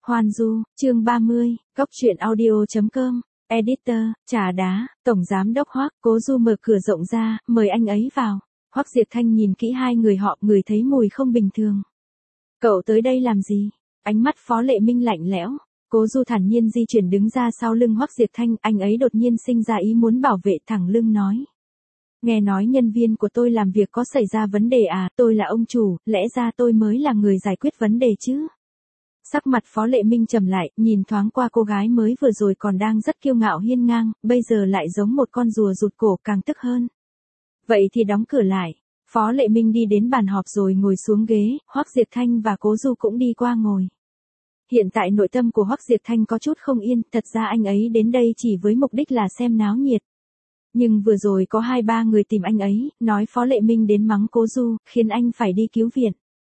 Hoan Du, chương 30, Cóc truyện audio.com, Editor, Trà Đá, Tổng Giám đốc Hoắc. Cố Du mở cửa rộng ra, mời anh ấy vào. Hoắc Diệt Thanh nhìn kỹ hai người họ, ngửi thấy mùi không bình thường. Cậu tới đây làm gì? Ánh mắt Phó Lệ Minh lạnh lẽo. Cố Du thản nhiên di chuyển đứng ra sau lưng Hoắc Diệt Thanh, anh ấy đột nhiên sinh ra ý muốn bảo vệ, thẳng lưng nói. Nghe nói nhân viên của tôi làm việc có xảy ra vấn đề à, tôi là ông chủ, lẽ ra tôi mới là người giải quyết vấn đề chứ. Sắc mặt Phó Lệ Minh trầm lại, nhìn thoáng qua cô gái mới vừa rồi còn đang rất kiêu ngạo hiên ngang, bây giờ lại giống một con rùa rụt cổ, càng tức hơn. Vậy thì đóng cửa lại. Phó Lệ Minh đi đến bàn họp rồi ngồi xuống ghế, Hoắc Diệt Thanh và Cố Du cũng đi qua ngồi. Hiện tại nội tâm của Hoắc Diệt Thanh có chút không yên, thật ra anh ấy đến đây chỉ với mục đích là xem náo nhiệt. Nhưng vừa rồi có 2-3 người tìm anh ấy, nói Phó Lệ Minh đến mắng Cố Du, khiến anh phải đi cứu viện.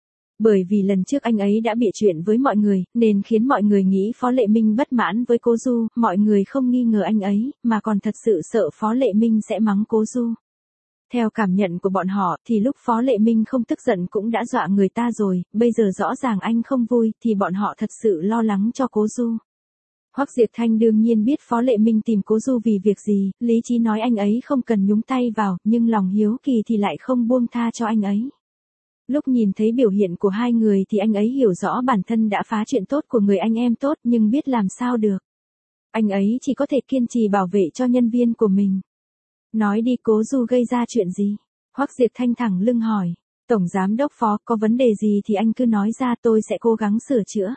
Bởi vì lần trước anh ấy đã bịa chuyện với mọi người, nên khiến mọi người nghĩ Phó Lệ Minh bất mãn với Cố Du, mọi người không nghi ngờ anh ấy, mà còn thật sự sợ Phó Lệ Minh sẽ mắng Cố Du. Theo cảm nhận của bọn họ, thì lúc Phó Lệ Minh không tức giận cũng đã dọa người ta rồi, bây giờ rõ ràng anh không vui, thì bọn họ thật sự lo lắng cho Cố Du. Hoắc Diệt Thanh đương nhiên biết Phó Lệ Minh tìm Cố Du vì việc gì, lý trí nói anh ấy không cần nhúng tay vào, nhưng lòng hiếu kỳ thì lại không buông tha cho anh ấy. Lúc nhìn thấy biểu hiện của hai người thì anh ấy hiểu rõ bản thân đã phá chuyện tốt của người anh em tốt, nhưng biết làm sao được. Anh ấy chỉ có thể kiên trì bảo vệ cho nhân viên của mình. Nói đi, Cố Du gây ra chuyện gì? Hoắc Diệt Thanh thẳng lưng hỏi. Tổng Giám đốc Phó, có vấn đề gì thì anh cứ nói ra, tôi sẽ cố gắng sửa chữa.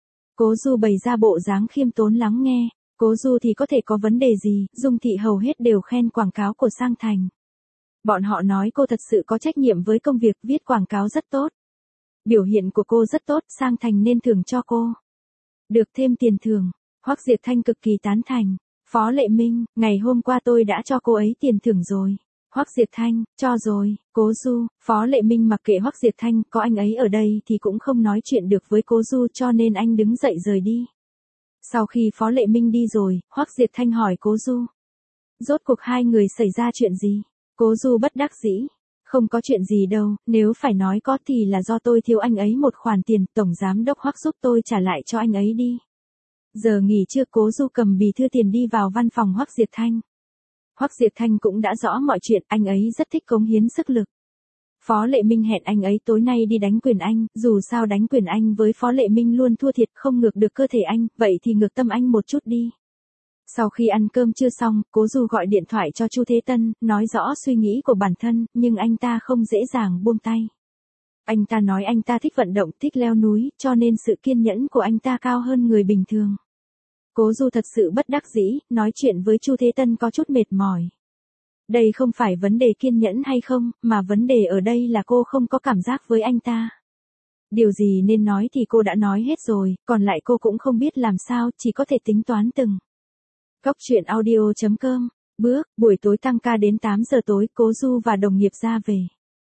Cố Du bày ra bộ dáng khiêm tốn lắng nghe. Cố Du thì có thể có vấn đề gì, Dung Thị hầu hết đều khen quảng cáo của Sang Thành. Bọn họ nói cô thật sự có trách nhiệm với công việc, viết quảng cáo rất tốt. Biểu hiện của cô rất tốt, Sang Thành nên thưởng cho cô. Được thêm tiền thưởng. Hoắc Diệt Thanh cực kỳ tán thành. Phó Lệ Minh, ngày hôm qua tôi đã cho cô ấy tiền thưởng rồi. Hoắc Diệt Thanh, cho rồi. Cố Du, Phó Lệ Minh mặc kệ Hoắc Diệt Thanh, có anh ấy ở đây thì cũng không nói chuyện được với Cố Du, cho nên anh đứng dậy rời đi. Sau khi Phó Lệ Minh đi rồi, Hoắc Diệt Thanh hỏi Cố Du. Rốt cuộc hai người xảy ra chuyện gì? Cố Du bất đắc dĩ. Không có chuyện gì đâu, nếu phải nói có thì là do tôi thiếu anh ấy một khoản tiền, Tổng Giám đốc Hoắc giúp tôi trả lại cho anh ấy đi. Giờ nghỉ trưa, Cố Du cầm bì thư tiền đi vào văn phòng Hoắc Diệt Thanh. Hoắc Diệt Thanh cũng đã rõ mọi chuyện, anh ấy rất thích cống hiến sức lực. Phó Lệ Minh hẹn anh ấy tối nay đi đánh quyền Anh, dù sao đánh quyền Anh với Phó Lệ Minh luôn thua thiệt, không ngược được cơ thể anh, vậy thì ngược tâm anh một chút đi. Sau khi ăn cơm trưa xong, Cố Du gọi điện thoại cho Chu Thế Tân, nói rõ suy nghĩ của bản thân, nhưng anh ta không dễ dàng buông tay. Anh ta nói anh ta thích vận động, thích leo núi, cho nên sự kiên nhẫn của anh ta cao hơn người bình thường. Cố Du thật sự bất đắc dĩ, nói chuyện với Chu Thế Tân có chút mệt mỏi. Đây không phải vấn đề kiên nhẫn hay không, mà vấn đề ở đây là cô không có cảm giác với anh ta. Điều gì nên nói thì cô đã nói hết rồi, còn lại cô cũng không biết làm sao, chỉ có thể tính toán từng. Cóc truyện audio.com, buổi tối tăng ca đến 8 giờ tối, Cố Du và đồng nghiệp ra về.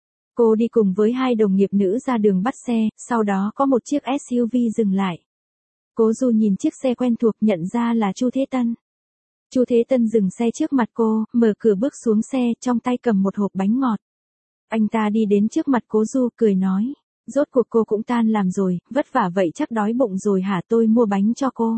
Cô đi cùng với hai đồng nghiệp nữ ra đường bắt xe, sau đó có một chiếc SUV dừng lại. Cố Du nhìn chiếc xe quen thuộc, nhận ra là Chu Thế Tân. Chu Thế Tân dừng xe trước mặt cô, mở cửa bước xuống xe, trong tay cầm một hộp bánh ngọt. Anh ta đi đến trước mặt Cố Du, cười nói. Rốt cuộc cô cũng tan làm rồi, vất vả vậy chắc đói bụng rồi hả, tôi mua bánh cho cô.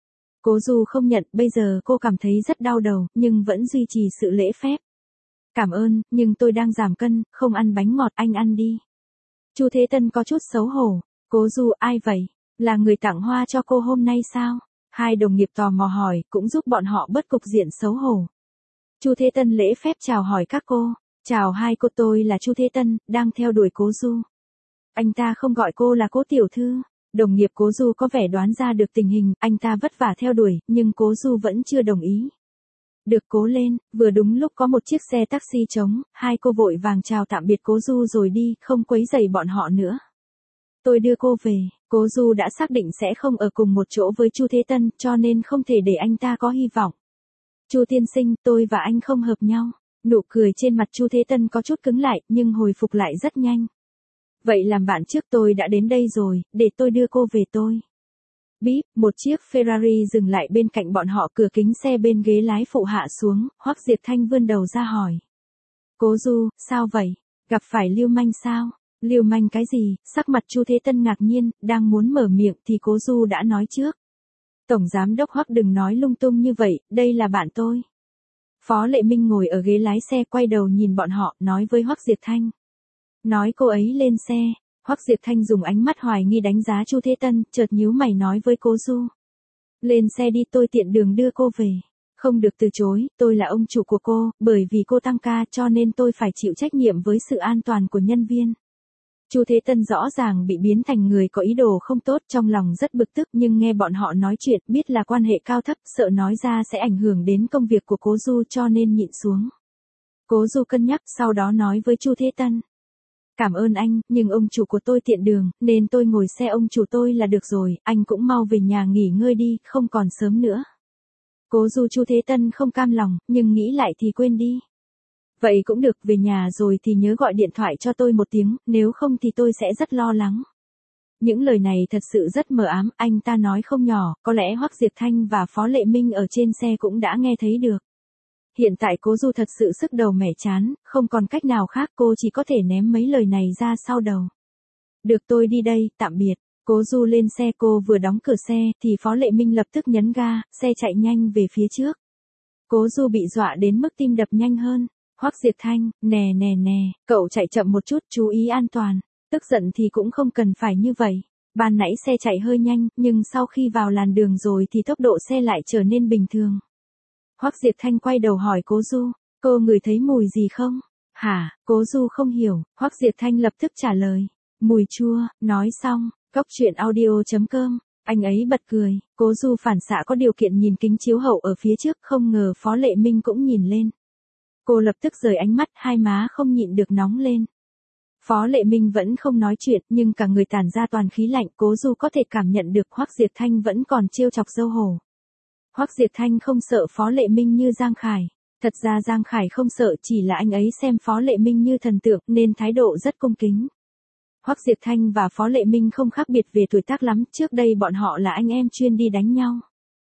Cố Du không nhận, bây giờ cô cảm thấy rất đau đầu, nhưng vẫn duy trì sự lễ phép. Cảm ơn, nhưng tôi đang giảm cân, không ăn bánh ngọt, anh ăn đi. Chu Thế Tân có chút xấu hổ. Cố Du, ai vậy? Là người tặng hoa cho cô hôm nay sao? Hai đồng nghiệp tò mò hỏi, cũng giúp bọn họ bớt cục diện xấu hổ. Chu Thế Tân lễ phép chào hỏi các cô. Chào hai cô, tôi là Chu Thế Tân, đang theo đuổi Cố Du. Anh ta không gọi cô là Cố tiểu thư. Đồng nghiệp Cố Du có vẻ đoán ra được tình hình, anh ta vất vả theo đuổi, nhưng Cố Du vẫn chưa đồng ý. Được, cố lên. Vừa đúng lúc có một chiếc xe taxi trống, hai cô vội vàng chào tạm biệt Cố Du rồi đi, không quấy rầy bọn họ nữa. Tôi đưa cô về. Cố Du đã xác định sẽ không ở cùng một chỗ với Chu Thế Tân, cho nên không thể để anh ta có hy vọng. Chu tiên sinh, tôi và anh không hợp nhau. Nụ cười trên mặt Chu Thế Tân có chút cứng lại, nhưng hồi phục lại rất nhanh. Vậy làm bạn trước, tôi đã đến đây rồi, để tôi đưa cô về tôi. Bíp, một chiếc Ferrari dừng lại bên cạnh bọn họ, cửa kính xe bên ghế lái phụ hạ xuống, Hoắc Diệt Thanh vươn đầu ra hỏi. Cố Du, sao vậy? Gặp phải lưu manh sao? Lưu manh cái gì? Sắc mặt Chu Thế Tân ngạc nhiên, đang muốn mở miệng thì Cố Du đã nói trước. Tổng giám đốc Hoắc đừng nói lung tung như vậy, đây là bạn tôi. Phó Lệ Minh ngồi ở ghế lái xe quay đầu nhìn bọn họ, nói với Hoắc Diệt Thanh. Nói cô ấy lên xe. Hoắc Diệt Thanh dùng ánh mắt hoài nghi đánh giá Chu Thế Tân, chợt nhíu mày nói với Cố Du. Lên xe đi, tôi tiện đường đưa cô về. Không được từ chối, tôi là ông chủ của cô, bởi vì cô tăng ca cho nên tôi phải chịu trách nhiệm với sự an toàn của nhân viên. Chu Thế Tân rõ ràng bị biến thành người có ý đồ không tốt, trong lòng rất bực tức, nhưng nghe bọn họ nói chuyện biết là quan hệ cao thấp, sợ nói ra sẽ ảnh hưởng đến công việc của Cố Du cho nên nhịn xuống. Cố Du cân nhắc sau đó nói với Chu Thế Tân. Cảm ơn anh, nhưng ông chủ của tôi tiện đường, nên tôi ngồi xe ông chủ tôi là được rồi, anh cũng mau về nhà nghỉ ngơi đi, không còn sớm nữa. Cố Du Chu Thế Tân không cam lòng, nhưng nghĩ lại thì quên đi. Vậy cũng được, về nhà rồi thì nhớ gọi điện thoại cho tôi một tiếng, nếu không thì tôi sẽ rất lo lắng. Những lời này thật sự rất mờ ám, anh ta nói không nhỏ, có lẽ Hoắc Diệt Thanh và Phó Lệ Minh ở trên xe cũng đã nghe thấy được. Hiện tại Cố Du thật sự sức đầu mẻ chán, không còn cách nào khác, cô chỉ có thể ném mấy lời này ra sau đầu. Được, tôi đi đây, tạm biệt. Cố Du lên xe, cô vừa đóng cửa xe thì Phó Lệ Minh lập tức nhấn ga, xe chạy nhanh về phía trước. Cố Du bị dọa đến mức tim đập nhanh hơn. Hoắc Diệt Thanh, nè, cậu chạy chậm một chút, chú ý an toàn. Tức giận thì cũng không cần phải như vậy. Ban nãy xe chạy hơi nhanh, nhưng sau khi vào làn đường rồi thì tốc độ xe lại trở nên bình thường. Hoắc Diệt Thanh quay đầu hỏi Cố Du, cô ngửi thấy mùi gì không? Hả? Cố Du không hiểu, Hoắc Diệt Thanh lập tức trả lời. Mùi chua. Nói xong, Cốc Truyện Audio.com, anh ấy bật cười. Cố Du phản xạ có điều kiện nhìn kính chiếu hậu ở phía trước, không ngờ Phó Lệ Minh cũng nhìn lên. Cô lập tức rời ánh mắt, hai má không nhịn được nóng lên. Phó Lệ Minh vẫn không nói chuyện, nhưng cả người tản ra toàn khí lạnh, Cố Du có thể cảm nhận được Hoắc Diệt Thanh vẫn còn trêu chọc dâu hổ. Hoắc Diệt Thanh không sợ Phó Lệ Minh như Giang Khải. Thật ra Giang Khải không sợ, chỉ là anh ấy xem Phó Lệ Minh như thần tượng nên thái độ rất cung kính. Hoắc Diệt Thanh và Phó Lệ Minh không khác biệt về tuổi tác lắm, trước đây bọn họ là anh em chuyên đi đánh nhau.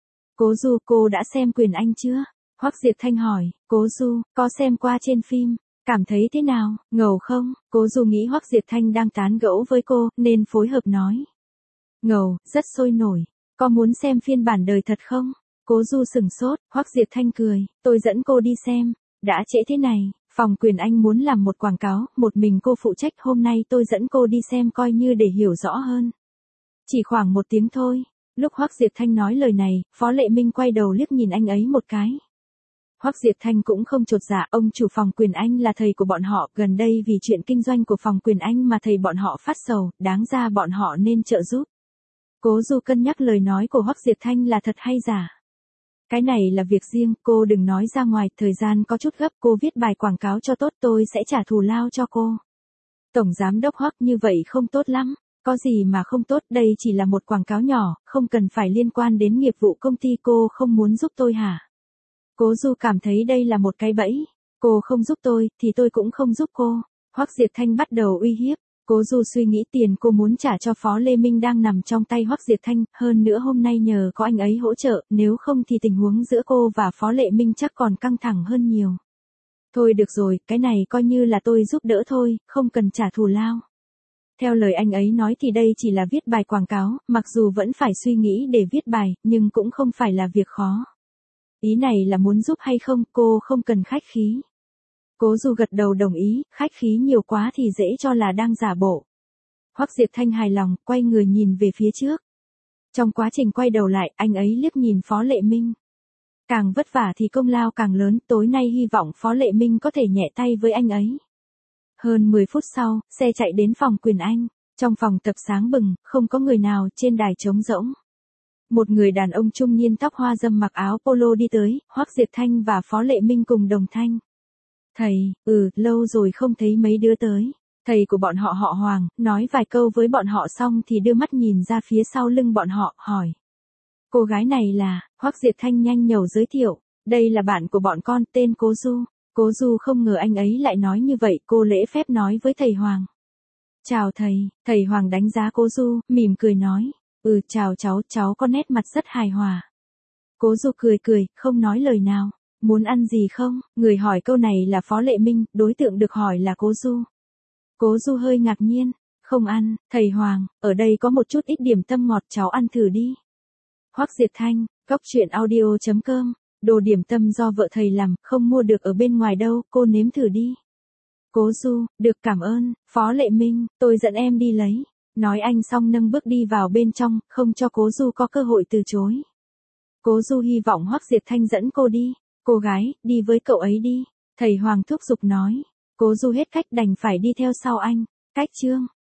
Cố Du, cô đã xem Quyền Anh chưa? Hoắc Diệt Thanh hỏi. Cố Du, có xem qua trên phim, cảm thấy thế nào, ngầu không? Cố Du nghĩ Hoắc Diệt Thanh đang tán gẫu với cô, nên phối hợp nói. Ngầu, rất sôi nổi, có muốn xem phiên bản đời thật không? Cố Du sửng sốt, Hoắc Diệt Thanh cười, tôi dẫn cô đi xem. Đã trễ thế này, phòng Quyền Anh muốn làm một quảng cáo, một mình cô phụ trách, hôm nay tôi dẫn cô đi xem coi như để hiểu rõ hơn. Chỉ khoảng 1 tiếng thôi. Lúc Hoắc Diệt Thanh nói lời này, Phó Lệ Minh quay đầu liếc nhìn anh ấy một cái. Hoắc Diệt Thanh cũng không chột dạ, ông chủ phòng Quyền Anh là thầy của bọn họ, gần đây vì chuyện kinh doanh của phòng Quyền Anh mà thầy bọn họ phát sầu, đáng ra bọn họ nên trợ giúp. Cố Du cân nhắc lời nói của Hoắc Diệt Thanh là thật hay giả. Cái này là việc riêng, cô đừng nói ra ngoài, thời gian có chút gấp, cô viết bài quảng cáo cho tốt, tôi sẽ trả thù lao cho cô. Tổng giám đốc Hoắc, như vậy không tốt lắm. Có gì mà không tốt, đây chỉ là một quảng cáo nhỏ, không cần phải liên quan đến nghiệp vụ công ty, cô không muốn giúp tôi hả? Cố Du cảm thấy đây là một cái bẫy. Cô không giúp tôi, thì tôi cũng không giúp cô. Hoắc Diệt Thanh bắt đầu uy hiếp. Cố Du suy nghĩ tiền cô muốn trả cho Phó Lê Minh đang nằm trong tay Hoắc Diệt Thanh, hơn nữa hôm nay nhờ có anh ấy hỗ trợ, nếu không thì tình huống giữa cô và Phó Lệ Minh chắc còn căng thẳng hơn nhiều. Thôi được rồi, cái này coi như là tôi giúp đỡ thôi, không cần trả thù lao. Theo lời anh ấy nói thì đây chỉ là viết bài quảng cáo, mặc dù vẫn phải suy nghĩ để viết bài, nhưng cũng không phải là việc khó. Ý này là muốn giúp hay không, cô không cần khách khí. Cố Du gật đầu đồng ý, khách khí nhiều quá thì dễ cho là đang giả bộ. Hoắc Diệt Thanh hài lòng, quay người nhìn về phía trước. Trong quá trình quay đầu lại, anh ấy liếc nhìn Phó Lệ Minh. Càng vất vả thì công lao càng lớn, tối nay hy vọng Phó Lệ Minh có thể nhẹ tay với anh ấy. Hơn 10 phút sau, xe chạy đến phòng Quyền Anh. Trong phòng tập sáng bừng, không có người nào, trên đài trống rỗng. Một người đàn ông trung niên tóc hoa râm mặc áo polo đi tới, Hoắc Diệt Thanh và Phó Lệ Minh cùng đồng thanh. Thầy, lâu rồi không thấy mấy đứa tới. Thầy của bọn họ họ Hoàng, nói vài câu với bọn họ xong thì đưa mắt nhìn ra phía sau lưng bọn họ, hỏi. Cô gái này là, Hoắc Diệt Thanh nhanh nhẩu giới thiệu, đây là bạn của bọn con, tên Cố Du. Cố Du không ngờ anh ấy lại nói như vậy, cô lễ phép nói với thầy Hoàng. Chào thầy Hoàng đánh giá Cố Du, mỉm cười nói. Chào cháu có nét mặt rất hài hòa. Cố Du cười, không nói lời nào. Muốn ăn gì không? Người hỏi câu này là Phó Lệ Minh, đối tượng được hỏi là Cố Du. Cố Du hơi ngạc nhiên, Không ăn, thầy Hoàng, ở đây có một chút ít điểm tâm ngọt cháu ăn thử đi. Hoắc Diệt Thanh, Cốc Truyện Audio.com, đồ điểm tâm do vợ thầy làm, không mua được ở bên ngoài đâu, cô nếm thử đi. Cố Du, được cảm ơn, Phó Lệ Minh, tôi dẫn em đi lấy. Nói anh xong nâng bước đi vào bên trong, không cho Cố Du có cơ hội từ chối. Cố Du hy vọng Hoắc Diệt Thanh dẫn cô đi. Cô gái, đi với cậu ấy đi. Thầy Hoàng thúc giục nói. Cố Du hết cách đành phải đi theo sau anh. Cách chương